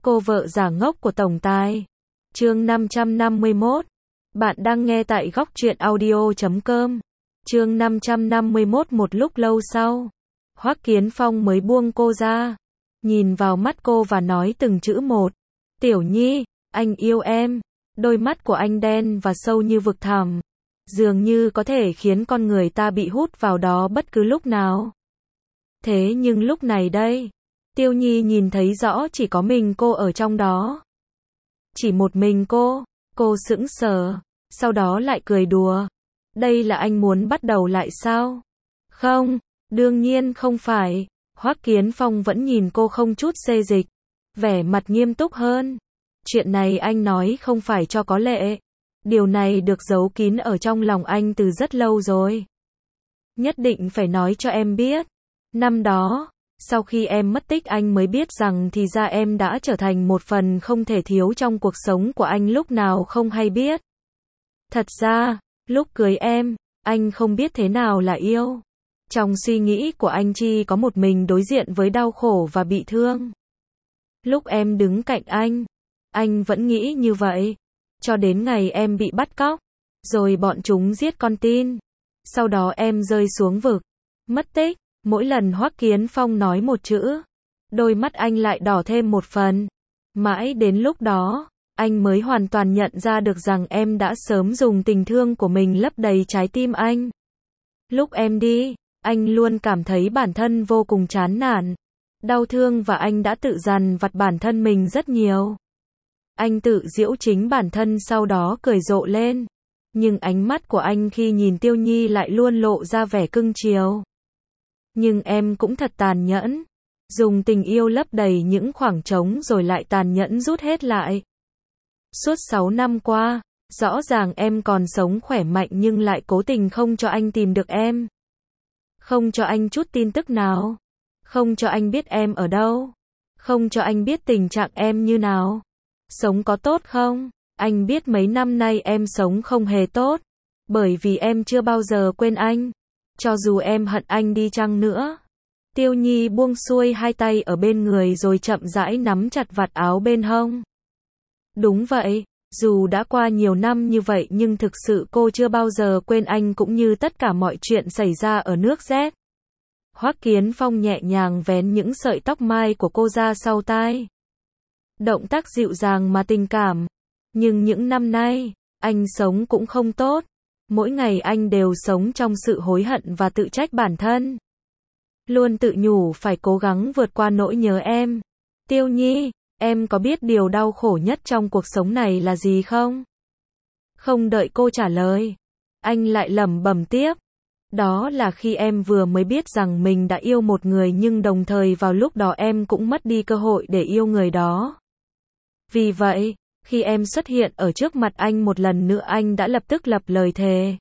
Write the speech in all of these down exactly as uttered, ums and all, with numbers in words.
Cô vợ giả ngốc của tổng tài. Chương năm trăm năm mươi mốt. Bạn đang nghe tại góc truyện audio chấm com. Chương năm trăm năm mươi mốt. Một lúc lâu sau, Hoắc Kiến Phong mới buông cô ra, nhìn vào mắt cô và nói từng chữ một. Tiểu Nhi, anh yêu em. Đôi mắt của anh đen và sâu như vực thẳm, dường như có thể khiến con người ta bị hút vào đó bất cứ lúc nào. Thế nhưng lúc này đây, Tiêu Nhi nhìn thấy rõ chỉ có mình cô ở trong đó. Chỉ một mình cô, cô sững sờ, sau đó lại cười đùa. Đây là anh muốn bắt đầu lại sao? Không, đương nhiên không phải. Hoắc Kiến Phong vẫn nhìn cô không chút xê dịch, vẻ mặt nghiêm túc hơn. Chuyện này anh nói không phải cho có lệ. Điều này được giấu kín ở trong lòng anh từ rất lâu rồi. Nhất định phải nói cho em biết. Năm đó, sau khi em mất tích anh mới biết rằng thì ra em đã trở thành một phần không thể thiếu trong cuộc sống của anh lúc nào không hay biết. Thật ra, lúc cưới em, anh không biết thế nào là yêu. Trong suy nghĩ của anh chỉ có một mình đối diện với đau khổ và bị thương. Lúc em đứng cạnh anh, anh vẫn nghĩ như vậy. Cho đến ngày em bị bắt cóc, rồi bọn chúng giết con tin. Sau đó em rơi xuống vực, mất tích. Mỗi lần Hoắc Kiến Phong nói một chữ, đôi mắt anh lại đỏ thêm một phần. Mãi đến lúc đó, anh mới hoàn toàn nhận ra được rằng em đã sớm dùng tình thương của mình lấp đầy trái tim anh. Lúc em đi, anh luôn cảm thấy bản thân vô cùng chán nản, đau thương và anh đã tự dằn vặt bản thân mình rất nhiều. Anh tự giễu chính bản thân sau đó cười rộ lên. Nhưng ánh mắt của anh khi nhìn Tiêu Nhi lại luôn lộ ra vẻ cưng chiều. Nhưng em cũng thật tàn nhẫn. Dùng tình yêu lấp đầy những khoảng trống rồi lại tàn nhẫn rút hết lại. Suốt sáu năm qua, rõ ràng em còn sống khỏe mạnh nhưng lại cố tình không cho anh tìm được em. Không cho anh chút tin tức nào. Không cho anh biết em ở đâu. Không cho anh biết tình trạng em như nào. Sống có tốt không? Anh biết mấy năm nay em sống không hề tốt. Bởi vì em chưa bao giờ quên anh. Cho dù em hận anh đi chăng nữa. Tiêu Nhi buông xuôi hai tay ở bên người rồi chậm rãi nắm chặt vạt áo bên hông. Đúng vậy, dù đã qua nhiều năm như vậy nhưng thực sự cô chưa bao giờ quên anh cũng như tất cả mọi chuyện xảy ra ở nước Z. Hoắc Kiến Phong nhẹ nhàng vén những sợi tóc mai của cô ra sau tai. Động tác dịu dàng mà tình cảm. Nhưng những năm nay, anh sống cũng không tốt. Mỗi ngày anh đều sống trong sự hối hận và tự trách bản thân. Luôn tự nhủ phải cố gắng vượt qua nỗi nhớ em. Tiêu Nhi, em có biết điều đau khổ nhất trong cuộc sống này là gì không? Không đợi cô trả lời, anh lại lẩm bẩm tiếp. Đó là khi em vừa mới biết rằng mình đã yêu một người nhưng đồng thời vào lúc đó em cũng mất đi cơ hội để yêu người đó. Vì vậy, khi em xuất hiện ở trước mặt anh một lần nữa anh đã lập tức lập lời thề.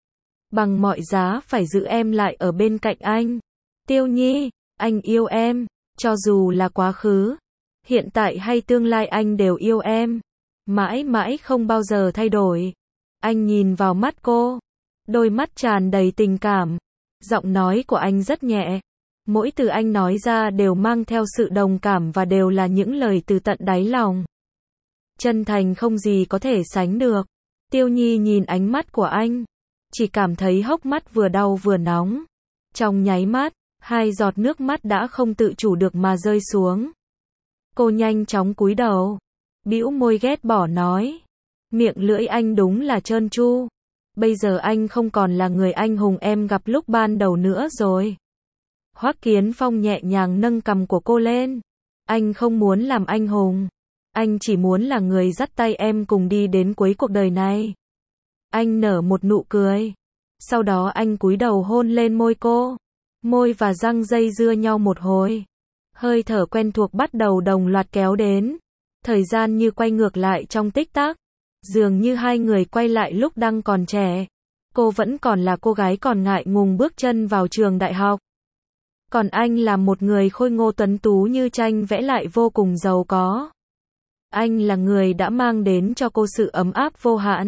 Bằng mọi giá phải giữ em lại ở bên cạnh anh. Tiêu Nhi, anh yêu em, cho dù là quá khứ, hiện tại hay tương lai anh đều yêu em. Mãi mãi không bao giờ thay đổi. Anh nhìn vào mắt cô, đôi mắt tràn đầy tình cảm. Giọng nói của anh rất nhẹ. Mỗi từ anh nói ra đều mang theo sự đồng cảm và đều là những lời từ tận đáy lòng. Chân thành không gì có thể sánh được. Tiêu Nhi nhìn ánh mắt của anh, chỉ cảm thấy hốc mắt vừa đau vừa nóng. Trong nháy mắt, hai giọt nước mắt đã không tự chủ được mà rơi xuống. Cô nhanh chóng cúi đầu, bĩu môi ghét bỏ nói. Miệng lưỡi anh đúng là trơn tru. Bây giờ anh không còn là người anh hùng em gặp lúc ban đầu nữa rồi. Hoắc Kiến Phong nhẹ nhàng nâng cằm của cô lên. Anh không muốn làm anh hùng. Anh chỉ muốn là người dắt tay em cùng đi đến cuối cuộc đời này. Anh nở một nụ cười. Sau đó anh cúi đầu hôn lên môi cô. Môi và răng dây dưa nhau một hồi. Hơi thở quen thuộc bắt đầu đồng loạt kéo đến. Thời gian như quay ngược lại trong tích tắc. Dường như hai người quay lại lúc đang còn trẻ. Cô vẫn còn là cô gái còn ngại ngùng bước chân vào trường đại học. Còn anh là một người khôi ngô tuấn tú như tranh vẽ lại vô cùng giàu có. Anh là người đã mang đến cho cô sự ấm áp vô hạn.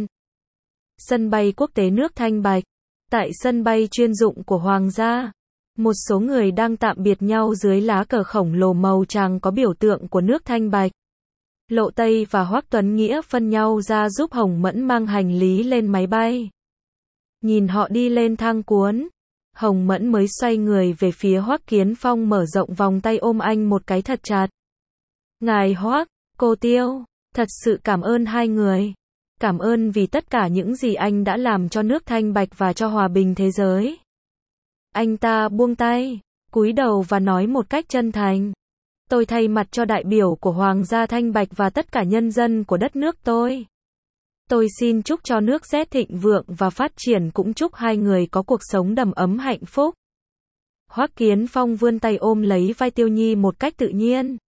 Sân bay quốc tế nước Thanh Bạch. Tại sân bay chuyên dụng của Hoàng gia, một số người đang tạm biệt nhau dưới lá cờ khổng lồ màu trắng có biểu tượng của nước Thanh Bạch. Lộ Tây và Hoắc Tuấn Nghĩa phân nhau ra giúp Hồng Mẫn mang hành lý lên máy bay. Nhìn họ đi lên thang cuốn, Hồng Mẫn mới xoay người về phía Hoắc Kiến Phong mở rộng vòng tay ôm anh một cái thật chặt. Ngài Hoắc, cô Tiêu, thật sự cảm ơn hai người. Cảm ơn vì tất cả những gì anh đã làm cho nước Thanh Bạch và cho hòa bình thế giới. Anh ta buông tay, cúi đầu và nói một cách chân thành. Tôi thay mặt cho đại biểu của Hoàng gia Thanh Bạch và tất cả nhân dân của đất nước tôi. Tôi xin chúc cho nước Z thịnh vượng và phát triển, cũng chúc hai người có cuộc sống đầm ấm hạnh phúc. Hoắc Kiến Phong vươn tay ôm lấy vai Tiêu Nhi một cách tự nhiên.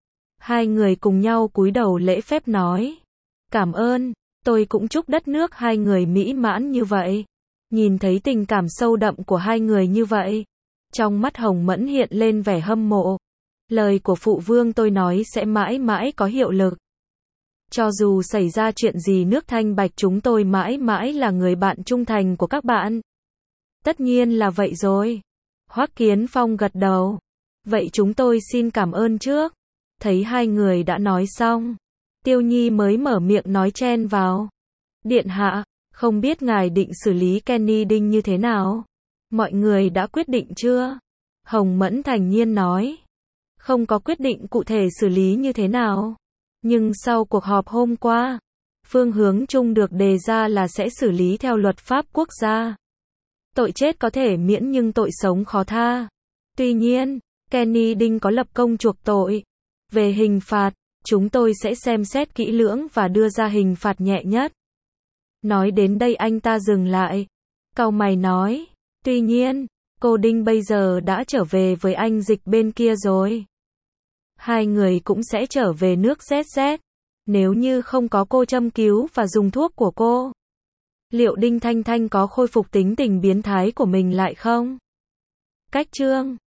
Hai người cùng nhau cúi đầu lễ phép nói. Cảm ơn, tôi cũng chúc đất nước hai người mỹ mãn như vậy. Nhìn thấy tình cảm sâu đậm của hai người như vậy, trong mắt Hồng Mẫn hiện lên vẻ hâm mộ. Lời của phụ vương tôi nói sẽ mãi mãi có hiệu lực. Cho dù xảy ra chuyện gì nước Thanh Bạch chúng tôi mãi mãi là người bạn trung thành của các bạn. Tất nhiên là vậy rồi. Hoắc Kiến Phong gật đầu. Vậy chúng tôi xin cảm ơn trước. Thấy hai người đã nói xong, Tiêu Nhi mới mở miệng nói chen vào. Điện hạ, không biết ngài định xử lý Kenny Đinh như thế nào? Mọi người đã quyết định chưa? Hồng Mẫn thản nhiên nói. Không có quyết định cụ thể xử lý như thế nào. Nhưng sau cuộc họp hôm qua, phương hướng chung được đề ra là sẽ xử lý theo luật pháp quốc gia. Tội chết có thể miễn nhưng tội sống khó tha. Tuy nhiên, Kenny Đinh có lập công chuộc tội. Về hình phạt, chúng tôi sẽ xem xét kỹ lưỡng và đưa ra hình phạt nhẹ nhất. Nói đến đây anh ta dừng lại. Cau mày nói. Tuy nhiên, cô Đinh bây giờ đã trở về với anh Dịch bên kia rồi. Hai người cũng sẽ trở về nước Z Z. Nếu như không có cô châm cứu và dùng thuốc của cô, liệu Đinh Thanh Thanh có khôi phục tính tình biến thái của mình lại không? Cách chương